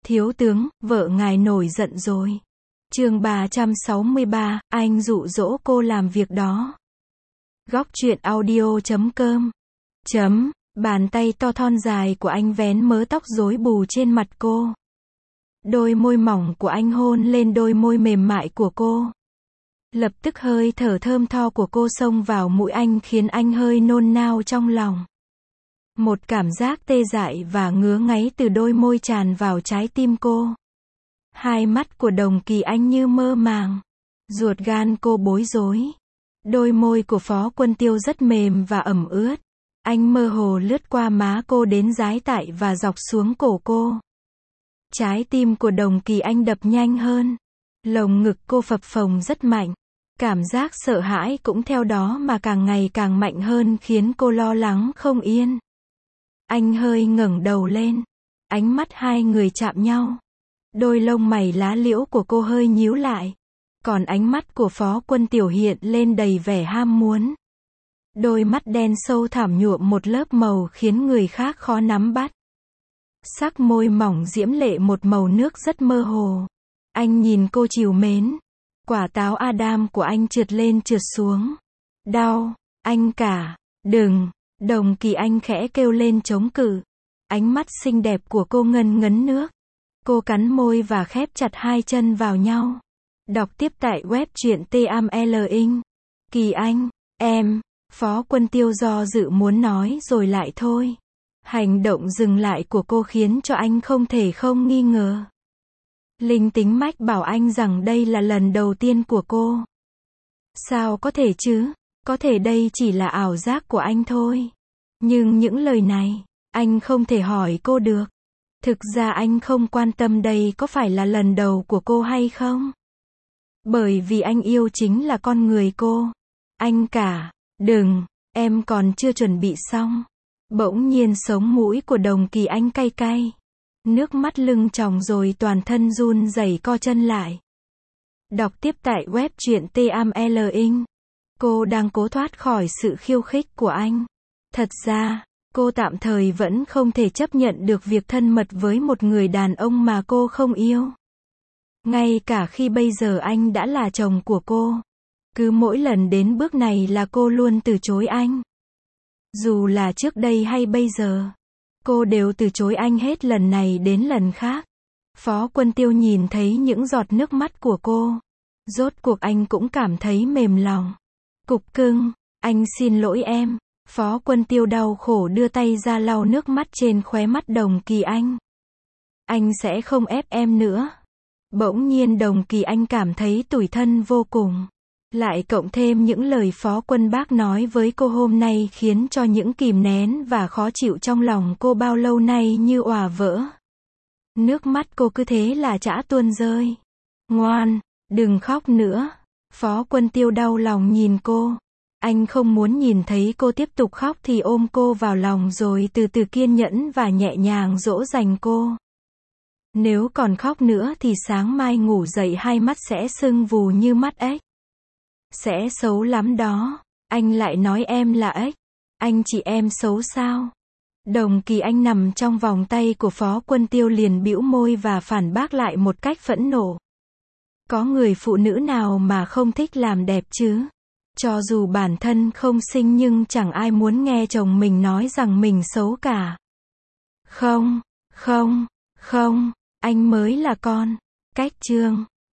Thiếu tướng, vợ ngài nổi giận rồi. Chương 363, anh dụ dỗ cô làm việc đó. Góc truyện audio.com. Bàn tay to thon dài của anh vén mớ tóc rối bù trên mặt cô. Đôi môi mỏng của anh hôn lên đôi môi mềm mại của cô. Lập tức hơi thở thơm tho của cô xông vào mũi anh khiến anh hơi nôn nao trong lòng. Một cảm giác tê dại và ngứa ngáy từ đôi môi tràn vào trái tim cô. Hai mắt của Đồng Kỳ Anh như mơ màng. Ruột gan cô bối rối. Đôi môi của Phó Quân Tiêu rất mềm và ẩm ướt. Anh mơ hồ lướt qua má cô đến dái tại và dọc xuống cổ cô. Trái tim của Đồng Kỳ Anh đập nhanh hơn. Lồng ngực cô phập phồng rất mạnh. Cảm giác sợ hãi cũng theo đó mà càng ngày càng mạnh hơn khiến cô lo lắng không yên. Anh hơi ngẩng đầu lên. Ánh mắt hai người chạm nhau. Đôi lông mày lá liễu của cô hơi nhíu lại. Còn ánh mắt của Phó Quân Tiểu hiện lên đầy vẻ ham muốn. Đôi mắt đen sâu thẳm nhuộm một lớp màu khiến người khác khó nắm bắt. Sắc môi mỏng diễm lệ một màu nước rất mơ hồ. Anh nhìn cô trìu mến. Quả táo Adam của anh trượt lên trượt xuống. Đau, anh cả, đừng. Đồng Kỳ Anh khẽ kêu lên chống cự. Ánh mắt xinh đẹp của cô ngân ngấn nước. Cô cắn môi và khép chặt hai chân vào nhau. Đọc tiếp tại web truyện TMLing. Kỳ Anh, em. Phó Quân Tiêu do dự muốn nói rồi lại thôi. Hành động dừng lại của cô khiến cho anh không thể không nghi ngờ. Linh tính mách bảo anh rằng đây là lần đầu tiên của cô. Sao có thể chứ? Có thể đây chỉ là ảo giác của anh thôi. Nhưng những lời này, anh không thể hỏi cô được. Thực ra anh không quan tâm đây có phải là lần đầu của cô hay không. Bởi vì anh yêu chính là con người cô. Anh cả, đừng, em còn chưa chuẩn bị xong. Bỗng nhiên sống mũi của Đồng Kỳ Anh cay cay. Nước mắt lưng tròng rồi toàn thân run rẩy co chân lại. Đọc tiếp tại web truyện TMLing. Cô đang cố thoát khỏi sự khiêu khích của anh. Thật ra, cô tạm thời vẫn không thể chấp nhận được việc thân mật với một người đàn ông mà cô không yêu. Ngay cả khi bây giờ anh đã là chồng của cô. Cứ mỗi lần đến bước này là cô luôn từ chối anh. Dù là trước đây hay bây giờ. Cô đều từ chối anh hết lần này đến lần khác. Phó Quân Tiêu nhìn thấy những giọt nước mắt của cô. Rốt cuộc anh cũng cảm thấy mềm lòng. Cục cưng, anh xin lỗi em. Phó Quân Tiêu đau khổ đưa tay ra lau nước mắt trên khóe mắt Đồng Kỳ Anh. Anh sẽ không ép em nữa. Bỗng nhiên Đồng Kỳ Anh cảm thấy tủi thân vô cùng. Lại cộng thêm những lời Phó Quân Bác nói với cô hôm nay khiến cho những kìm nén và khó chịu trong lòng cô bao lâu nay như òa vỡ. Nước mắt cô cứ thế là chả tuôn rơi. Ngoan, đừng khóc nữa. Phó Quân Tiêu đau lòng nhìn cô. Anh không muốn nhìn thấy cô tiếp tục khóc thì ôm cô vào lòng rồi từ từ kiên nhẫn và nhẹ nhàng dỗ dành cô. Nếu còn khóc nữa thì sáng mai ngủ dậy hai mắt sẽ sưng vù như mắt ếch. Sẽ xấu lắm đó. Anh lại nói em là ếch. Anh chị em xấu sao? Đồng Kỳ Anh nằm trong vòng tay của Phó Quân Tiêu liền bĩu môi và phản bác lại một cách phẫn nộ. Có người phụ nữ nào mà không thích làm đẹp chứ? Cho dù bản thân không xinh nhưng chẳng ai muốn nghe chồng mình nói rằng mình xấu cả. Không, anh mới là con. Cách chương